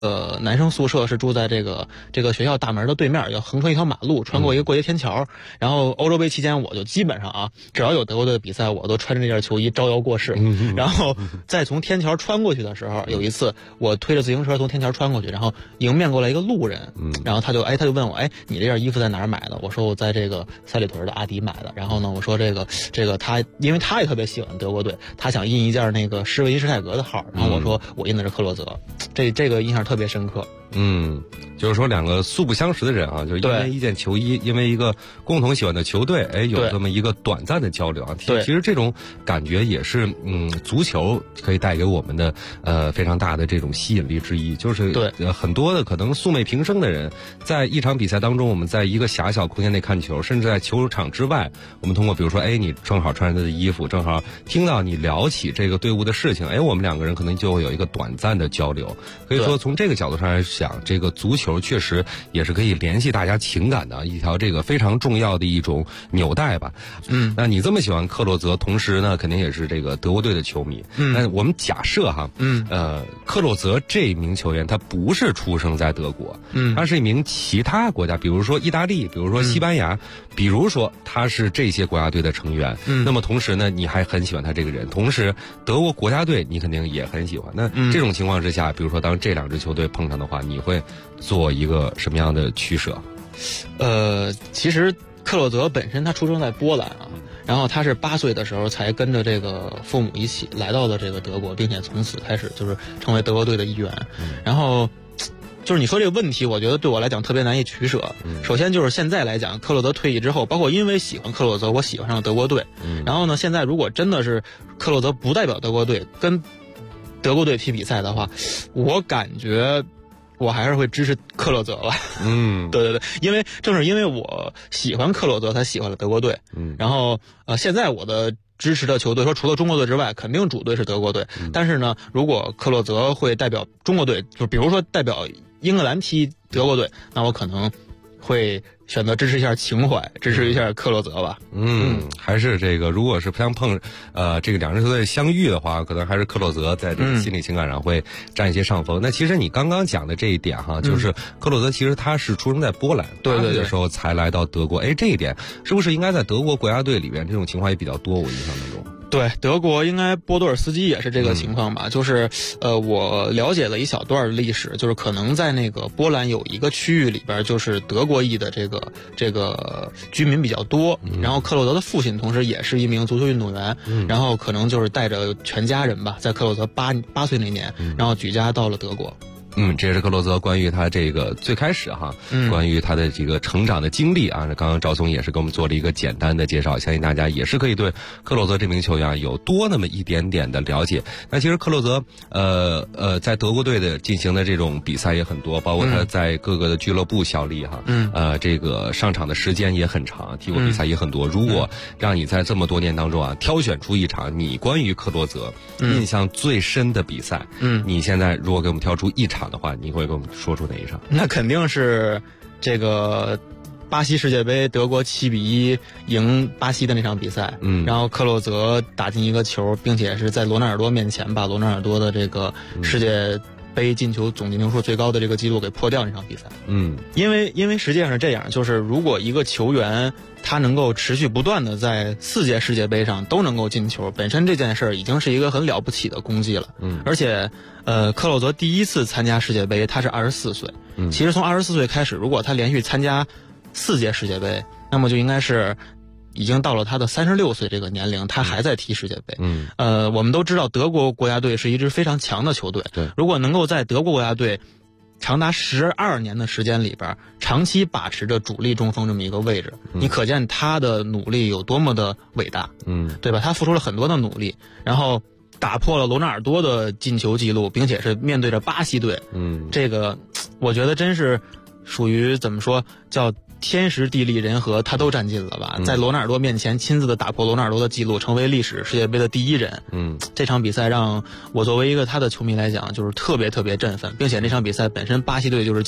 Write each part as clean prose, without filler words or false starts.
男生宿舍是住在这个学校大门的对面，要横穿一条马路，穿过一个过街天桥。然后欧洲杯期间，我就基本上啊，只要有德国队的比赛，我都穿着这件球衣招摇过市。然后再从天桥穿过去的时候，有一次我推着自行车从天桥穿过去，然后迎面过来一个路人，然后他就问我，你这件衣服在哪儿买的？我说我在这个三里屯的阿迪买的。然后呢，我说这个他，因为他也特别喜欢德国队，他想印一件那个施维因施泰格的号，然后我说我印的是克洛泽，这个印象特别深刻。 就是说两个素不相识的人啊，就因为一件球衣，因为一个共同喜欢的球队，有这么一个短暂的交流啊。其实这种感觉也是足球可以带给我们的非常大的这种吸引力之一。就是很多的可能素昧平生的人，在一场比赛当中，我们在一个狭小空间内看球，甚至在球场之外，我们通过比如说你正好穿着他的衣服，正好听到你聊起这个队伍的事情，我们两个人可能就会有一个短暂的交流。可以说从这个角度上来讲，这个足球确实也是可以联系大家情感的一条这个非常重要的一种纽带吧。那你这么喜欢克洛泽，同时呢肯定也是这个德国队的球迷。那我们假设哈，克洛泽这名球员他不是出生在德国，他是一名其他国家，比如说意大利，比如说西班牙，比如说他是这些国家队的成员。那么同时呢，你还很喜欢他这个人，同时德国国家队你肯定也很喜欢。那这种情况之下，比如说当这两支球队碰上的话，你会做一个什么样的取舍？ 其实克洛泽本身他出生在波兰啊，然后他是8岁的时候才跟着这个父母一起来到了这个德国，并且从此开始就是成为德国队的一员。然后就是你说这个问题，我觉得对我来讲特别难以取舍。首先就是现在来讲，克洛泽退役之后，包括因为喜欢克洛泽，我喜欢上了德国队。然后呢，现在如果真的是克洛泽不代表德国队跟德国队踢比赛的话，我感觉我还是会支持克洛泽吧。对，正是因为我喜欢克洛泽，才喜欢了德国队。然后现在我的支持的球队说除了中国队之外，肯定主队是德国队。但是呢，如果克洛泽会代表中国队，就比如说代表英格兰踢德国队，那我可能会选择支持一下情怀，支持一下克洛泽吧。 还是这个，如果是相碰这个两支球队相遇的话，可能还是克洛泽在这个心理情感上会占一些上风。那其实你刚刚讲的这一点哈，就是克洛泽其实他是出生在波兰，8岁的时候才来到德国。这一点是不是应该在德国国家队里边这种情况也比较多？我印象当中。 对，德国应该波多尔斯基也是这个情况吧。就是我了解了一小段历史，就是可能在那个波兰有一个区域里边，就是德国裔的这个居民比较多。然后克洛泽的父亲同时也是一名足球运动员，然后可能就是带着全家人吧，在克洛泽八岁那年，然后举家到了德国。 这也是克洛泽关于他这个最开始哈，关于他的这个成长的经历啊。刚刚赵松也是给我们做了一个简单的介绍，相信大家也是可以对克洛泽这名球员有多那么一点点的了解。那其实克洛泽在德国队的进行的这种比赛也很多，包括他在各个的俱乐部效力哈，这个上场的时间也很长，踢过比赛也很多。如果让你在这么多年当中啊，挑选出一场你关于克洛泽印象最深的比赛，你现在如果给我们挑出一场的话，你会给我们说出哪一场？ 那肯定是这个巴西世界杯，德国7-1赢巴西的那场比赛。然后克洛泽打进一个球，并且是在罗纳尔多面前把罗纳尔多的这个世界杯进球总进球数最高的这个记录给破掉那场比赛。因为实际上是这样，就是如果一个球员他能够持续不断的在4届世界杯上都能够进球，本身这件事已经是一个很了不起的功绩了。而且克洛泽第一次参加世界杯他是24岁。其实从24岁开始，如果他连续参加4届世界杯，那么就应该是已经到了他的36岁这个年龄，他还在踢世界杯。我们都知道德国国家队是一支非常强的球队。如果能够在德国国家队长达12年的时间里边长期把持着主力中锋这么一个位置，你可见他的努力有多么的伟大。对吧？他付出了很多的努力，然后打破了罗纳尔多的进球记录，并且是面对着巴西队。这个我觉得真是属于怎么说，叫天时地利人和，他都占尽了吧。在罗纳尔多面前亲自的打破罗纳尔多的记录，成为历史世界杯的第一人。这场比赛让我作为一个他的球迷来讲，就是特别特别振奋，并且那场比赛本身巴西队就是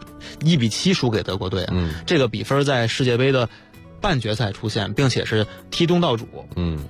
1-7输给德国队。这个比分在世界杯的半决赛出现，并且是踢东道主。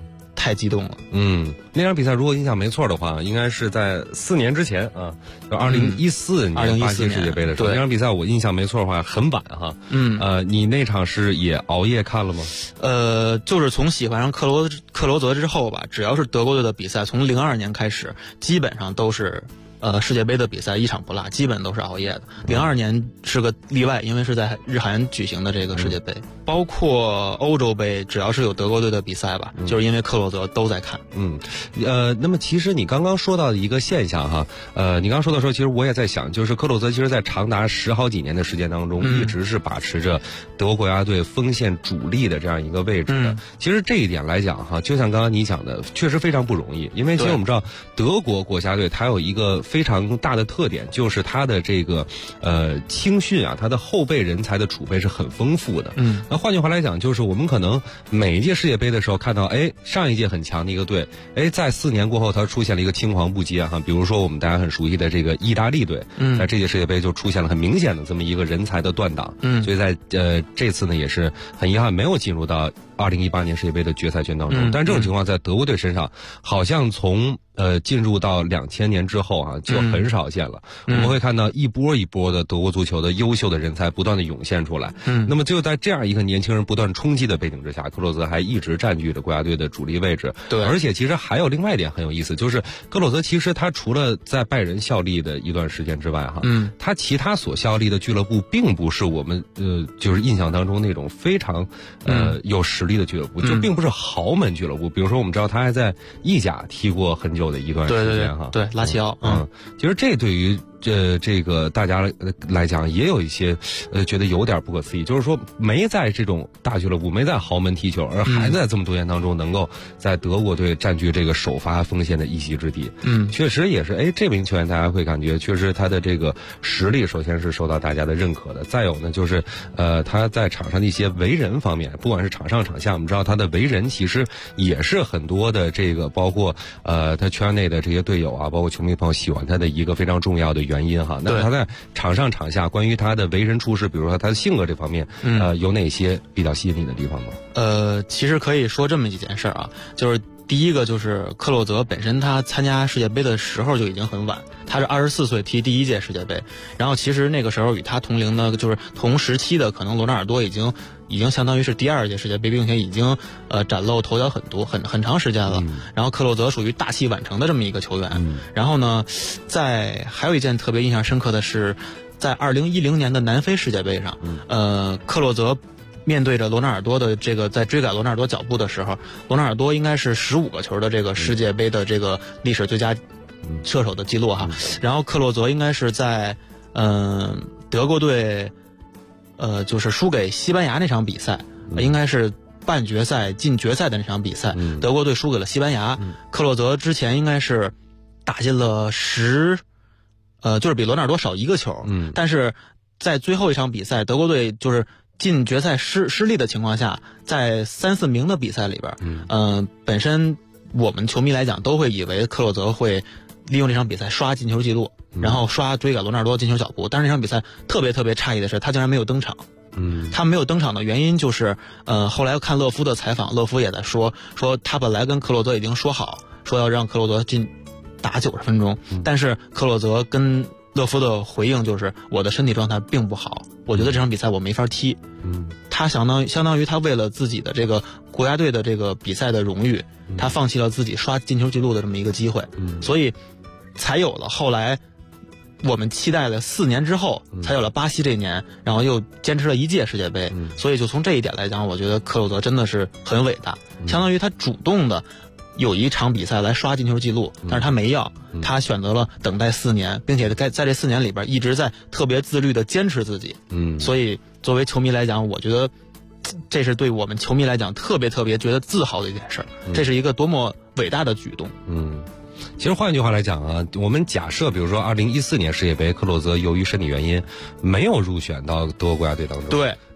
太激动了。 那场比赛如果印象没错的话，应该是在4年之前啊，就2014年巴西世界杯的时候。那场比赛我印象没错的话，很晚哈。你那场是也熬夜看了吗？ 就是从喜欢上克罗泽之后吧，只要是德国队的比赛，从02年开始，基本上都是。世界杯的比赛一场不落，基本都是熬夜的。02年是个例外，因为是在日韩举行的这个世界杯，包括欧洲杯，只要是有德国队的比赛吧，就是因为克洛泽都在看。 那么其实你刚刚说到的一个现象哈，你刚刚说的时候，其实我也在想，就是克洛泽其实在长达10好几年的时间当中，一直是把持着德国国家队锋线主力的这样一个位置的。其实这一点来讲哈，就像刚刚你讲的，确实非常不容易，因为其实我们知道德国国家队它有一个非常大的特点，就是它的这个青训啊，它的后备人才的储备是很丰富的。那换句话来讲，就是我们可能每一届世界杯的时候看到，上一届很强的一个队，在4年过后它出现了一个青黄不接哈。比如说我们大家很熟悉的这个意大利队，在这届世界杯就出现了很明显的这么一个人才的断档。所以在这次呢也是很遗憾没有进入到2018年世界杯的决赛圈当中。但这种情况在德国队身上，好像从进入到2000年之后啊，就很少见了。我们会看到一波一波的德国足球的优秀的人才不断的涌现出来。那么就在这样一个年轻人不断冲击的背景之下，克洛泽还一直占据着国家队的主力位置。 对， 而且其实还有另外一点很有意思，就是克洛泽其实他除了在拜仁效力的一段时间之外哈，他其他所效力的俱乐部并不是我们就是印象当中那种非常有实力的俱乐部，就并不是豪门俱乐部。比如说我们知道他还在意甲踢过很久的一段时间哈， 对拉齐奥。 其实这对于这个大家来讲也有一些觉得有点不可思议，就是说没在这种大俱乐部，没在豪门踢球，而还在这么多年当中能够在德国队占据这个首发锋线的一席之地。确实也是这名球员大家会感觉确实他的这个实力首先是受到大家的认可的，再有呢就是他在场上的一些为人方面，不管是场上场下，我们知道他的为人其实也是很多的这个包括他圈内的这些队友啊，包括球迷朋友喜欢他的一个非常重要的原因哈。那他在场上场下关于他的为人处事，比如说他的性格这方面，有哪些比较吸引你的地方吗？ 其实可以说这么几件事啊，就是第一个就是克洛泽本身他参加世界杯的时候就已经很晚，他是24岁踢第1届世界杯，然后其实那个时候与他同龄的就是同时期的可能罗纳尔多已经相当于是第2届世界杯，并且已经崭露头角很长时间了。然后克洛泽属于大器晚成的这么一个球员。然后呢，还有一件特别印象深刻的是，在2010年的南非世界杯上，克洛泽面对着罗纳尔多的这个在追赶罗纳尔多脚步的时候，罗纳尔多应该是15个球的这个世界杯的这个历史最佳射手的记录哈。然后克洛泽应该是在德国队就是输给西班牙那场比赛，应该是半决赛进决赛的那场比赛，德国队输给了西班牙。克洛泽之前应该是打进了就是比罗纳尔多少1个球。但是在最后一场比赛，德国队就是进决赛失利的情况下，在3、4名的比赛里边，本身我们球迷来讲都会以为克洛泽会利用这场比赛刷进球记录，然后刷追赶罗纳尔多进球脚步。但是这场比赛特别诧异的是，他竟然没有登场。他没有登场的原因就是，后来看勒夫的采访，勒夫也在说他本来跟克洛泽已经说好，说要让克洛泽打90分钟，但是克洛泽跟勒夫的回应就是我的身体状态并不好，我觉得这场比赛我没法踢。他相当于他为了自己的这个国家队的这个比赛的荣誉，他放弃了自己刷进球记录的这么一个机会，所以才有了后来我们期待了4年之后才有了巴西这年，然后又坚持了1届世界杯。所以就从这一点来讲，我觉得克洛泽真的是很伟大，相当于他主动的有一场比赛来刷进球记录，但是他没要，他选择了等待4年，并且在这4年里边一直在特别自律的坚持自己。所以作为球迷来讲，我觉得这是对我们球迷来讲特别觉得自豪的一件事，这是一个多么伟大的举动。 其实换一句话来讲啊，我们假设比如说2014年世界杯，克洛泽由于身体原因没有入选到德国国家队当中。 对。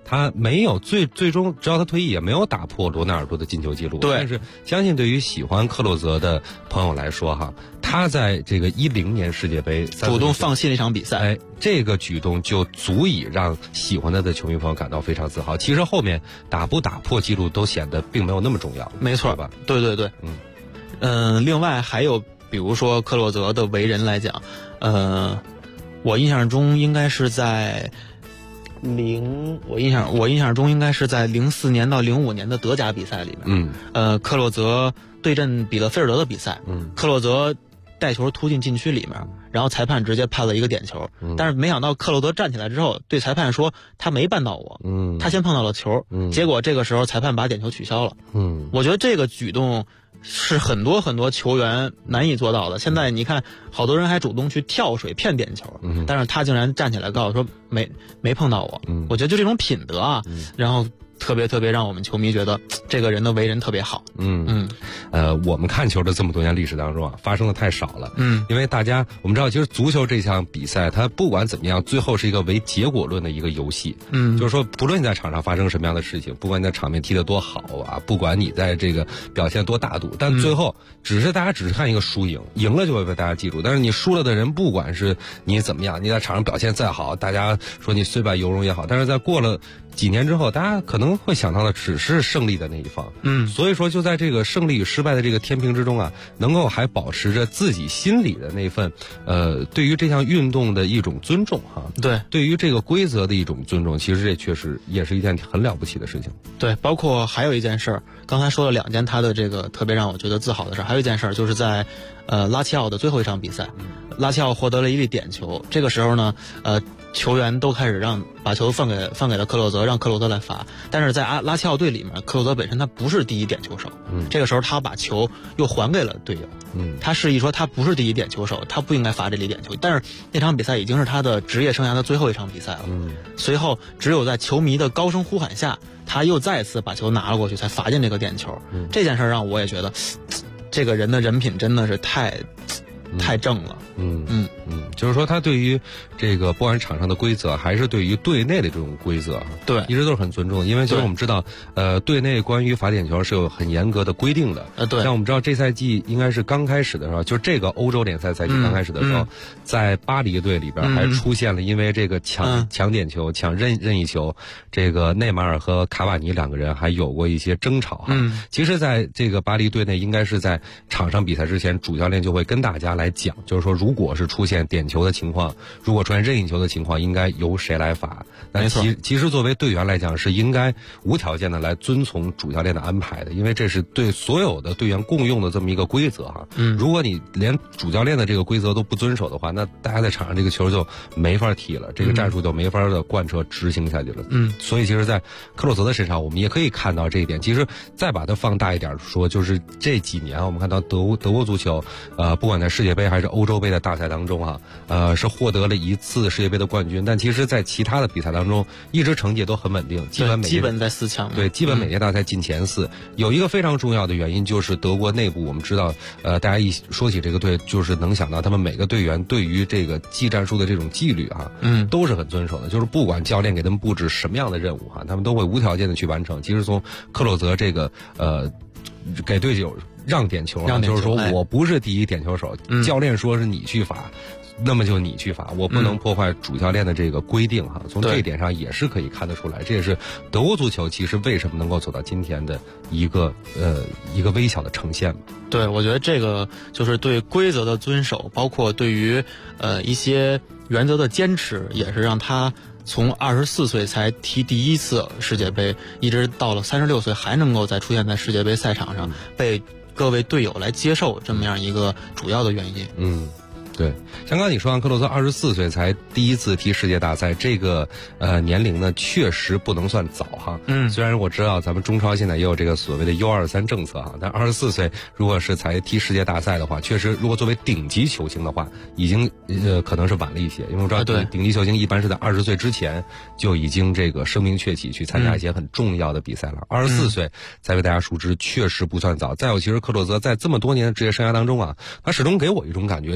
他没有最终，直到他退役也没有打破罗纳尔多的进球记录。 对， 但是相信对于喜欢克洛泽的朋友来说哈，他在这个10年世界杯主动放弃了一场比赛， 这个举动就足以让喜欢他的球迷朋友感到非常自豪。其实后面打不打破记录都显得并没有那么重要， 没错吧？ 对对对，另外还有比如说克洛泽的为人来讲，我印象中应该是在我印象中应该是在04年到05年的德甲比赛里面，克洛泽对阵比勒菲尔德的比赛，克洛泽带球突进禁区里面，然后裁判直接判了一个点球，但是没想到克洛泽站起来之后对裁判说他没绊到我，他先碰到了球，结果这个时候裁判把点球取消了，我觉得这个举动是很多很多球员难以做到的。现在你看，好多人还主动去跳水骗点球，但是他竟然站起来告诉说没碰到我。我觉得就这种品德啊，然后特别让我们球迷觉得这个人的为人特别好。 我们看球的这么多年历史当中啊，发生的太少了。因为我们知道，其实足球这项比赛，它不管怎么样，最后是一个唯结果论的一个游戏。就是说，不论你在场上发生什么样的事情，不管你在场面踢得多好啊，不管你在这个表现多大度，但最后大家只是看一个输赢，赢了就会被大家记住。但是你输了的人，不管是你怎么样，你在场上表现再好，大家说你虽败犹荣也好，但是在过了几年之后，大家可能会想到的只是胜利的那一方。所以说就在这个胜利与失败的这个天平之中啊，能够还保持着自己心里的那份对于这项运动的一种尊重哈。对于这个规则的一种尊重，其实这确实也是一件很了不起的事情。 对，包括还有一件事儿，刚才说了2件他的这个特别让我觉得自豪的事儿，还有一件事儿就是在拉齐奥的最后一场比赛，拉齐奥获得了一粒点球，这个时候呢球员都开始把球放给了克洛泽，让克洛泽来罚。但是在拉齐奥队里面，克洛泽本身他不是第一点球手，这个时候他把球又还给了队友，他示意说他不是第一点球手，他不应该罚这粒点球。但是那场比赛已经是他的职业生涯的最后一场比赛了，随后只有在球迷的高声呼喊下，他又再次把球拿了过去，才罚进这个点球。这件事让我也觉得，这个人的人品真的是太正了。 就是说他对于这个不管是场上的规则，还是对于队内的这种规则， 对， 一直都是很尊重。因为就是我们知道，队内关于罚点球是有很严格的规定的。 对。 像我们知道这赛季应该是刚开始的时候，就是这个欧洲联赛赛季刚开始的时候，在巴黎队里边还出现了因为这个抢点球、抢任意球，这个内马尔和卡瓦尼2个人还有过一些争吵哈。其实在这个巴黎队内，应该是在场上比赛之前，主教练就会跟大家来讲，就是说如果是出现点球的情况，如果出现任意球的情况，应该由谁来罚。那其实作为队员来讲，是应该无条件的来遵从主教练的安排的，因为这是对所有的队员共用的这么一个规则哈。如果你连主教练的这个规则都不遵守的话，那大家在场上这个球就没法踢了，这个战术就没法的贯彻执行下去了。所以其实在克洛泽的身上，我们也可以看到这一点。其实再把它放大一点说，就是这几年我们看到德国足球，不管在世界杯还是欧洲杯的大赛当中是获得了1次世界杯的冠军，但其实在其他的比赛当中一直成绩都很稳定，基本在4强。 对，基本每届大赛进前4。有一个非常重要的原因就是德国内部，我们知道大家一说起这个队，就是能想到他们每个队员对于这个技战术的这种纪律都是很遵守的，就是不管教练给他们布置什么样的任务他们都会无条件的去完成。其实从克洛泽这个给队友让点球，就是说我不是第一点球手，教练说是你去罚，那么就你去罚，我不能破坏主教练的这个规定从这一点上也是可以看得出来，这也是德国足球其实为什么能够走到今天的一个微小的呈现。 对，我觉得这个就是对规则的遵守，包括对于一些原则的坚持，也是让他从24岁才踢第1次世界杯，一直到了36岁还能够再出现在世界杯赛场上，被各位队友来接受，这么样一个主要的原因。 对，像刚刚你说克洛泽24岁才第1次踢世界大赛，这个年龄呢确实不能算早虽然我知道咱们中超现在也有这个所谓的U23政策但24岁如果是才踢世界大赛的话，确实如果作为顶级球星的话，已经可能是晚了一些，因为我知道顶级球星一般是在20岁之前就已经这个声名鹊起，去参加一些很重要的比赛了。24岁才为大家熟知，确实不算早。再有，其实克洛泽在这么多年的职业生涯当中他始终给我一种感觉，就是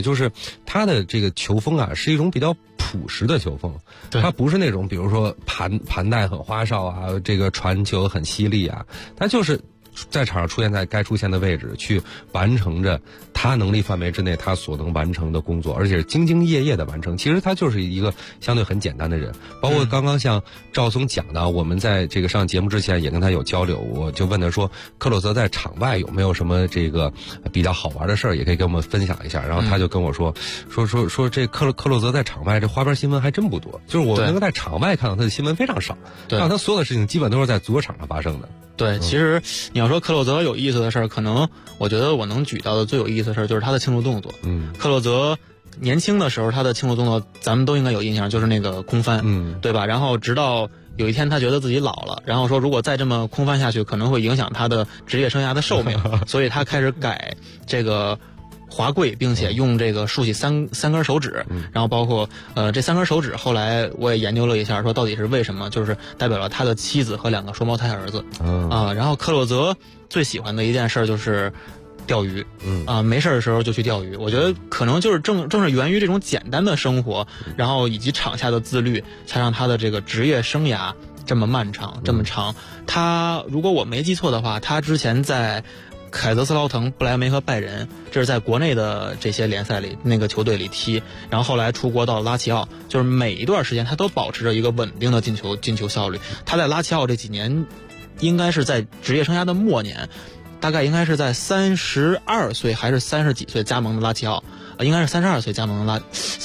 他的这个球风啊是一种比较朴实的球风，他不是那种比如说盘带很花哨啊，这个传球很犀利啊，他就是在场上出现在该出现的位置，去完成着他能力范围之内他所能完成的工作，而且是兢兢业业的完成。其实他就是一个相对很简单的人。包括刚刚像赵松讲的，我们在这个上节目之前也跟他有交流，我就问他说，克洛泽在场外有没有什么这个比较好玩的事儿，也可以跟我们分享一下。然后他就跟我说这克洛泽在场外这花边新闻还真不多，就是我能够在场外看到他的新闻非常少，让他所有的事情基本都是在足球场上发生的。 对，其实你要说克洛泽有意思的事儿，可能我觉得我能举到的最有意思的事儿就是他的庆祝动作。克洛泽年轻的时候他的庆祝动作咱们都应该有印象，就是那个空翻，对吧？然后直到有一天他觉得自己老了，然后说如果再这么空翻下去可能会影响他的职业生涯的寿命，所以他开始改这个滑跪，并且用这个竖起三根手指，然后包括这3根手指，后来我也研究了一下，说到底是为什么，就是代表了他的妻子和2个双胞胎儿子然后克洛泽最喜欢的一件事就是钓鱼，没事的时候就去钓鱼。我觉得可能就是正是源于这种简单的生活，然后以及场下的自律，才让他的这个职业生涯这么漫长这么长。他如果我没记错的话，他之前在凯泽斯劳滕、不莱梅和拜仁，这是在国内的这些联赛里那个球队里踢，然后后来出国到拉齐奥，就是每一段时间他都保持着一个稳定的进球效率。他在拉齐奥这几年应该是在职业生涯的末年，大概应该是在32岁还是30几岁加盟的拉齐奥，应该是32岁加盟的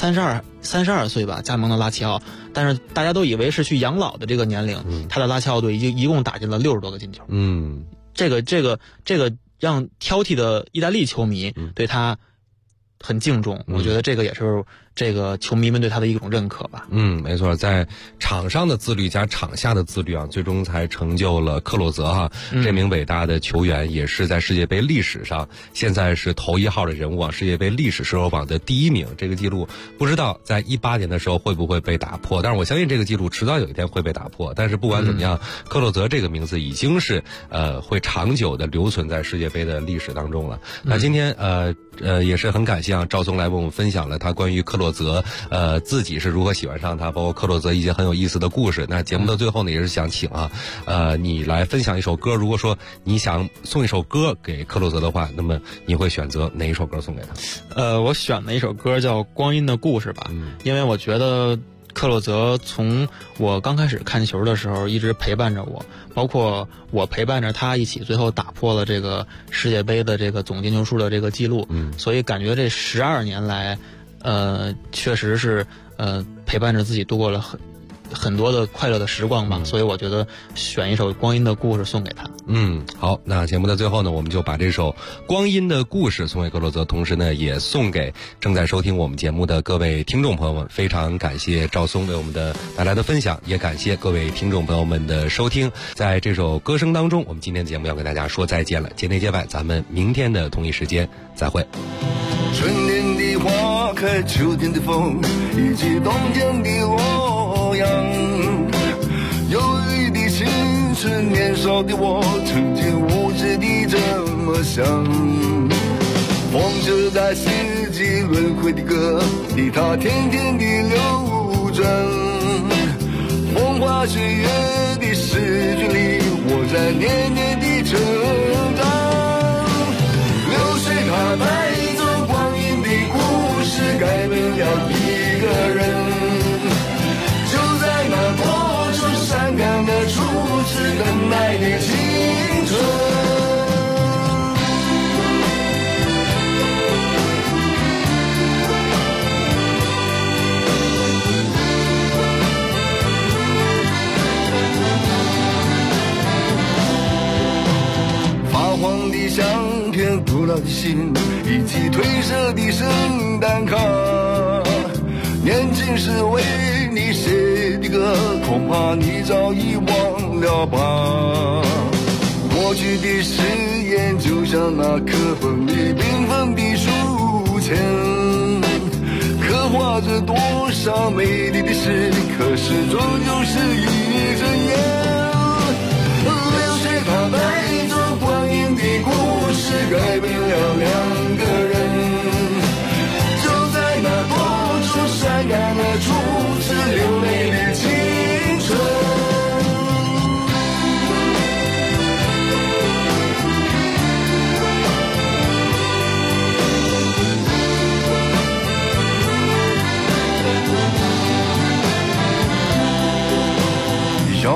32岁吧加盟的拉齐奥，但是大家都以为是去养老的这个年龄，他在拉齐奥队一共打进了60多个进球。这个让挑剔的意大利球迷对他很敬重，我觉得这个也是这个球迷们对他的一种认可吧。 没错，在场上的自律加场下的自律啊，最终才成就了克洛泽这名伟大的球员，也是在世界杯历史上现在是头1号的人物啊，世界杯历史射手榜的第1名。这个记录不知道在18年的时候会不会被打破，但是我相信这个记录迟早有一天会被打破。但是不管怎么样，克洛泽这个名字已经是会长久的留存在世界杯的历史当中了。那今天也是很感谢赵松来为我们分享了他关于克洛泽自己是如何喜欢上他，包括克洛泽一些很有意思的故事。那节目的最后呢，也是想请你来分享一首歌。如果说你想送一首歌给克洛泽的话，那么你会选择哪一首歌送给他？ 我选的一首歌叫《光阴的故事》吧，因为我觉得克洛泽从我刚开始看球的时候一直陪伴着我，包括我陪伴着他一起最后打破了这个世界杯的这个总进球数的这个记录，所以感觉这12年来确实是陪伴着自己度过了很多的快乐的时光吧，所以我觉得选一首《光阴的故事》送给他。 好，那节目的最后呢，我们就把这首《光阴的故事》送给克洛泽，同时呢，也送给正在收听我们节目的各位听众朋友们。非常感谢赵松为我们带来的分享，也感谢各位听众朋友们的收听。在这首歌声当中，我们今天节目要跟大家说再见了，节内节外，咱们明天的同一时间再会。 春天的花开，秋天的风，以及冬天的洛阳。忧郁的青春，年少的我，曾经无知地这么想。风车在四季轮回的歌里，它天天地流转。风花雪月的诗句里，我在年年地成长。流水它带走光阴的故事，改变了一个人。就在那多愁善感的初次等待的青春。黄的相片，古老的信，以及褪色的圣诞卡。年轻时为你写的歌，恐怕你早已忘了吧。过去的誓言，就像那刻本里缤纷的书签，刻画着多少美丽的事，可是终究是一阵烟。流水它带走光阴的故事，改变了两个人。就在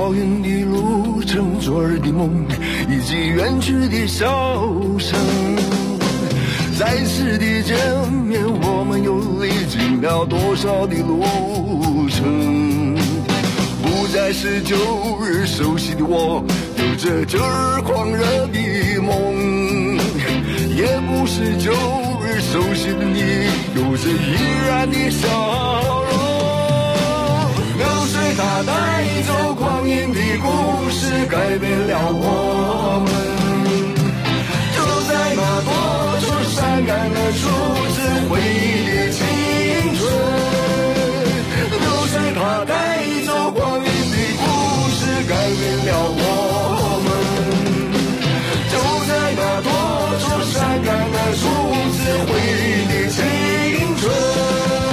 遥远的路程，昨日的梦，以及远去的笑声。再次的见面，我们又历经了多少的路程？不再是旧日熟悉的我，有着旧日狂热的梦，也不是旧日熟悉的你，有着依然的笑容。流水它带走光阴的故事，改变了我们。就在那多愁善感的初次回忆的青春，流水它带走光阴的故事，改变了我们。就在那多愁善感的初次回忆的青春。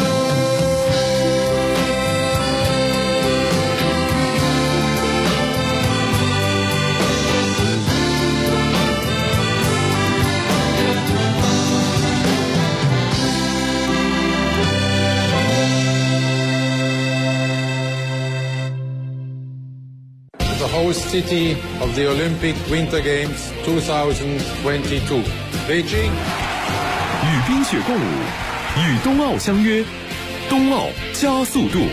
Host city of the Olympic Winter Games 2022, Beijing。 与冰雪共舞，与冬奥相约，冬奥加速度。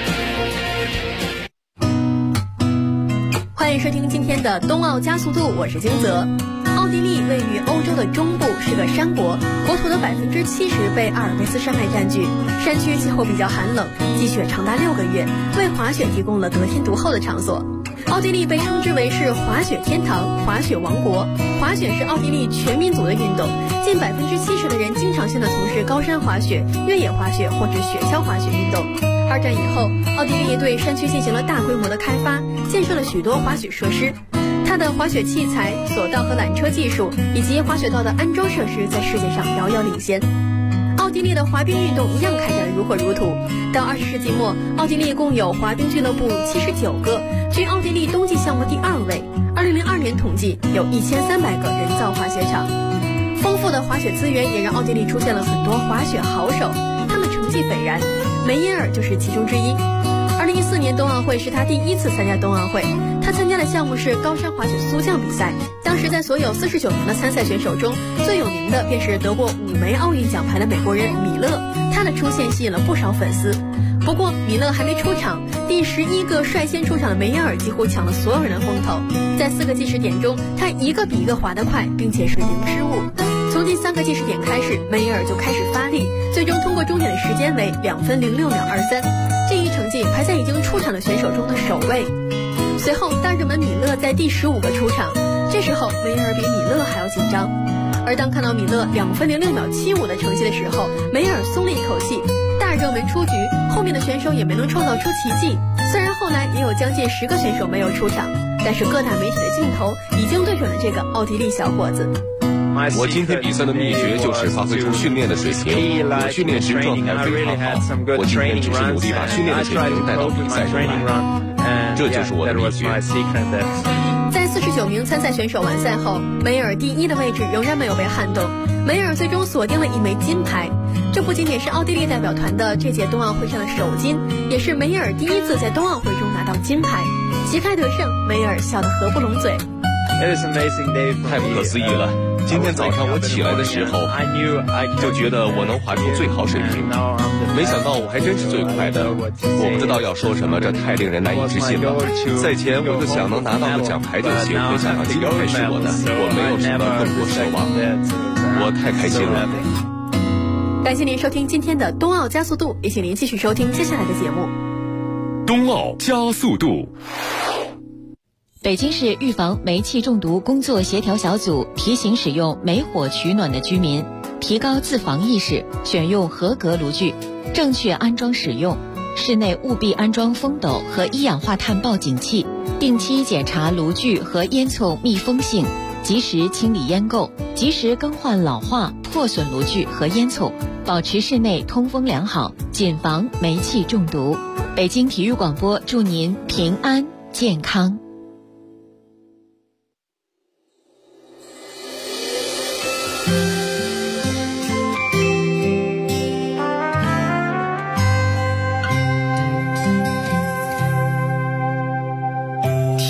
欢迎收听今天的冬奥加速度，我是金泽。奥地利位于欧洲的中部，是个山国，国土的70%被阿尔卑斯山脉占据，山区气候比较寒冷，积雪长达6个月，为滑雪提供了得天独厚的场所。奥地利被称之为是滑雪天堂、滑雪王国。滑雪是奥地利全民族的运动，近70%的人经常性的从事高山滑雪、越野滑雪或者雪橇滑雪运动。二战以后，奥地利对山区进行了大规模的开发，建设了许多滑雪设施。它的滑雪器材、索道和缆车技术以及滑雪道的安装设施在世界上遥遥领先。奥地利的滑冰运动一样开展得如火如荼。到20世纪末，奥地利共有滑冰俱乐部79个，居奥地利冬季项目第2位。2002年统计有1300个人造滑雪场。丰富的滑雪资源也让奥地利出现了很多滑雪好手，他们成绩斐然，梅耶尔就是其中之一。2014年冬奥会是他第1次参加冬奥会，他参加的项目是高山滑雪速降比赛。当时在所有49名的参赛选手中，最有名的便是得过5枚奥运奖牌的美国人米勒，他的出现吸引了不少粉丝。不过米勒还没出场，第11个率先出场的梅耶尔几乎抢了所有人的风头。在4个计时点中，他一个比一个滑得快，并且是零失误。从第3个计时点开始，梅耶尔就开始发力，最终通过终点的时间为2分06秒23，这一成绩排在已经出场的选手中的首位。随后大热门米勒在第15个出场，这时候梅耶尔比米勒还要紧张。而当看到米勒2分06秒75的成绩的时候，梅耶尔松了一口气。大热门出局，后面的选手也没能创造出奇迹。虽然后来也有将近10个选手没有出场，但是各大媒体的镜头已经对准了这个奥地利小伙子。 我今天比赛的秘诀就是发挥出训练的水平，我训练时状态非常好，我今天只是努力把训练的水平带到比赛中来，这就是我的秘诀。 在49名参赛选手完赛后，梅尔第1的位置仍然没有被撼动，梅尔最终锁定了1枚金牌。这不仅仅是奥地利代表团的这届冬奥会上的首金，也是梅尔第1次在冬奥会中拿到金牌。旗开得胜，梅尔笑得合不拢嘴。 太不可思议了！今天早上我起来的时候，就觉得我能滑出最好水平，没想到我还真是最快的。我不知道要说什么，这太令人难以置信了。赛前我就想能拿到个奖牌就行，没想到金牌是我的，我没有什么更多奢望，我太开心了。 感谢您收听今天的冬奥加速度，也请您继续收听接下来的节目。 冬奥加速度。 北京市预防煤气中毒工作协调小组提醒使用煤火取暖的居民提高自防意识，选用合格炉具，正确安装使用。室内务必安装风斗和一氧化碳报警器，定期检查炉具和烟囱密封性，及时清理烟垢，及时更换老化破损炉具和烟囱，保持室内通风良好，谨防煤气中毒。北京体育广播祝您平安健康。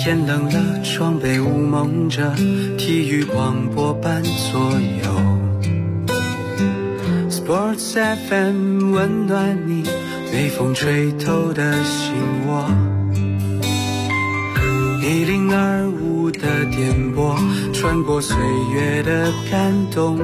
天冷了，窗被雾蒙着，体育广播伴左右。Sports FM 温暖你被风吹透的心窝。102.5的电波，穿过岁月的感动，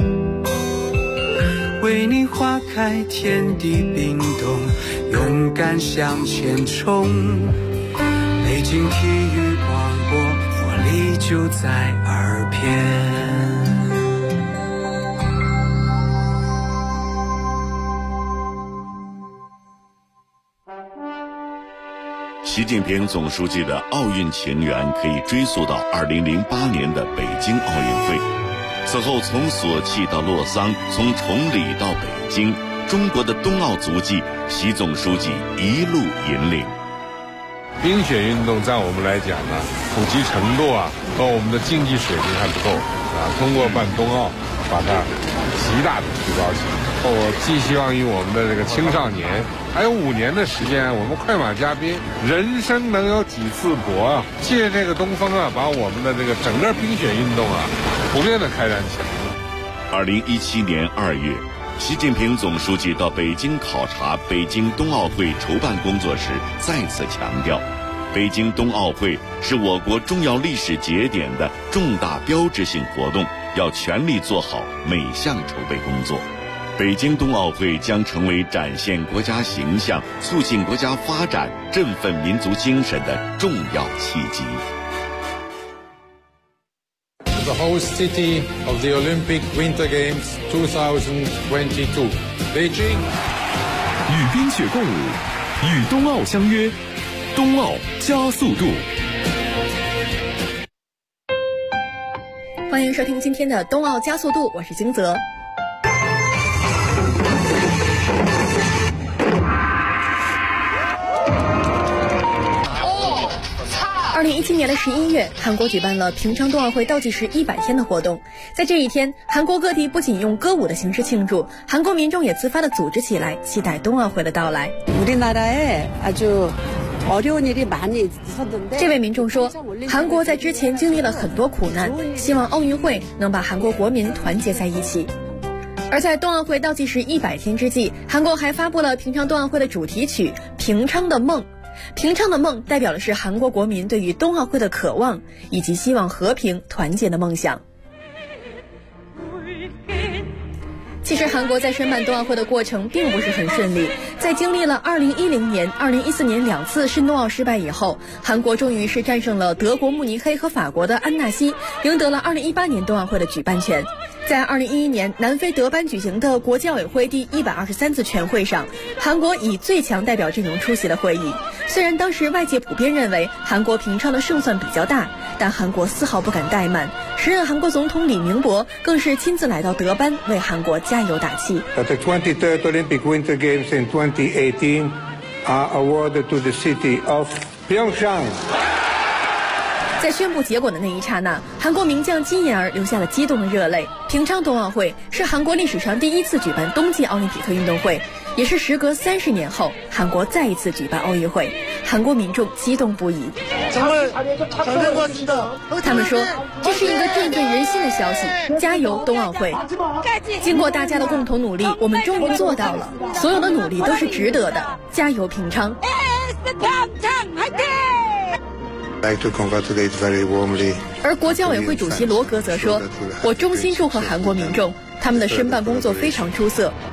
为你花开，天地冰冻，勇敢向前冲。北京体育广播，活力就在耳边。 习近平总书记的奥运情缘可以追溯到2008年的北京奥运会。此后从索契到洛桑，从崇礼到北京，中国的冬奥足迹，习总书记一路引领。 冰雪运动在我们来讲呢，普及程度和我们的竞技水平还不够通过办冬奥，把它极大的提高起来。我寄希望于我们的这个青少年，还有5年的时间，我们快马加鞭，人生能有几次搏借这个东风把我们的这个整个冰雪运动普遍的开展起来。 2017年2月，习近平总书记到北京考察北京冬奥会筹办工作时，再次强调，北京冬奥会是我国重要历史节点的重大标志性活动，要全力做好每项筹备工作。北京冬奥会将成为展现国家形象、促进国家发展、振奋民族精神的重要契机。 The host city of the Olympic Winter Games 2022, Beijing. 与冰雪共舞，与冬奥相约，冬奥加速度。 欢迎收听今天的冬奥加速度，我是金泽。2017年的11月，韩国举办了平昌冬奥会倒计时100天的活动。在这一天，韩国各地不仅用歌舞的形式庆祝，韩国民众也自发地组织起来，期待冬奥会的到来。这位民众说，韩国在之前经历了很多苦难，希望奥运会能把韩国国民团结在一起。而在冬奥会倒计时100天之际，韩国还发布了平昌冬奥会的主题曲《平昌的梦》。平昌的梦代表的是韩国国民对于冬奥会的渴望，以及希望和平团结的梦想。其实韩国在申办冬奥会的过程并不是很顺利，在经历了2010年、2014年2次申冬奥失败以后，韩国终于是战胜了德国慕尼黑和法国的安纳西，赢得了2018年冬奥会的举办权。在2011年南非德班举行的国际奥委会第123次全会上，韩国以最强代表阵容出席了会议。虽然当时外界普遍认为韩国平昌的胜算比较大，但韩国丝毫不敢怠慢。时任韩国总统李明博更是亲自来到德班为韩国加油打气。 The 23rd Olympic Winter Games in 2018 are awarded to the city of Pyeongchang。 在宣布结果的那一刹那，韩国名将金妍儿流下了激动的热泪。平昌冬奥会是韩国历史上第1次举办冬季奥林匹克运动会，也是时隔30年后韩国再一次举办奥运会，韩国民众激动不已。他们说，这是一个振奋人心的消息，加油冬奥会！经过大家的共同努力，我们终于做到了，所有的努力都是值得的，加油平昌！而国际奥委会主席罗格则说，我衷心祝贺韩国民众，他们的申办工作非常出色，